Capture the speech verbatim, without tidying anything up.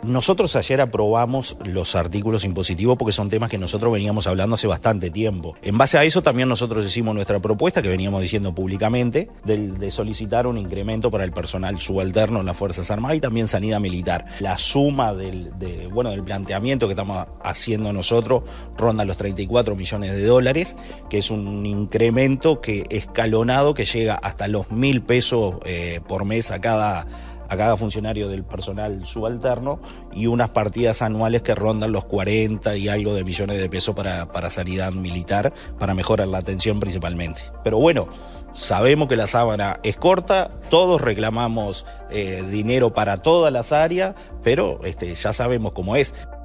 Nosotros ayer aprobamos los artículos impositivos porque son temas que nosotros veníamos hablando hace bastante tiempo. En base a eso también nosotros hicimos nuestra propuesta, que veníamos diciendo públicamente, de, de solicitar un incremento para el personal subalterno en las Fuerzas Armadas y también sanidad militar. La suma del, de, bueno, del planteamiento que estamos haciendo nosotros ronda los treinta y cuatro millones de dólares, que es un incremento que escalonado que llega hasta los mil pesos eh, por mes a cada a cada funcionario del personal subalterno y unas partidas anuales que rondan los cuarenta y algo de millones de pesos para, para sanidad militar, para mejorar la atención principalmente. Pero bueno, sabemos que la sábana es corta, todos reclamamos eh, dinero para todas las áreas, pero este, ya sabemos cómo es.